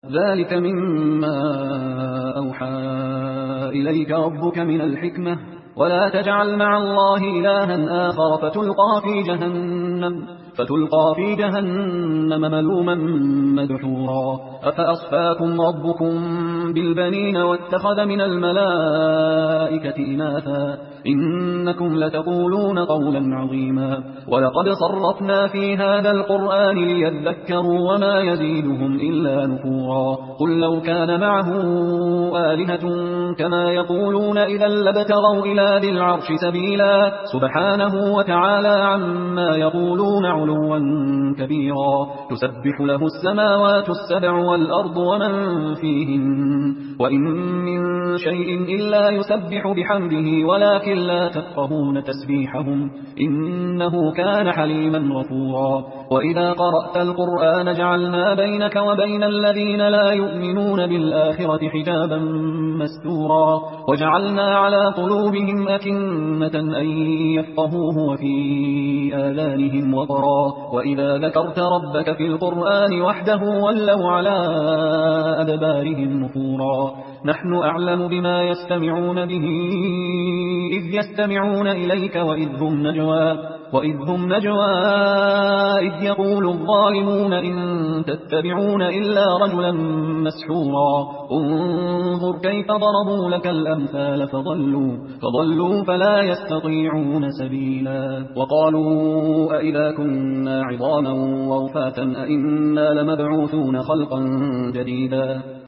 ذلك مما أوحى إليك ربك من الحكمة ولا تجعل مع الله إلها آخر فتلقى في جهنم ملوما مدحورا أفأصفاكم ربكم بالبنين واتخذ من الملائكة إناثا إنكم لتقولون قولا عظيما ولقد صرفنا في هذا القرآن ليذكروا وما يزيدهم إلا نفورا قل لو كان معه آلهة كما يقولون إذا لابتغوا إلى ذي العرش سبيلا سبحانه وتعالى عما يقولون علوا كبيرا تسبح له السماوات السبع والأرض ومن فيهن وإن من شيء إلا يسبح بحمده ولكن لا تفقهون تسبيحهم إنه كان حليما غفورا وإذا قرأت القرآن جعلنا بينك وبين الذين لا يؤمنون بالآخرة حجابا مستورا وجعلنا على قلوبهم أكنة أن يفقهوه وفي آذانهم وقرا وإذا ذكرت ربك في القرآن وحده ولوا على أدبارهم نفورا نحن أعلم بما يستمعون به إذ يستمعون إليك وإذ هم نجوى إذ يقول الظالمون إن تتبعون إلا رجلا مسحورا انظر كيف ضربوا لك الأمثال فضلوا فلا يستطيعون سبيلا وقالوا أئذا كنا عظاما ورفاتا أئنا لمبعوثون خلقا جديدا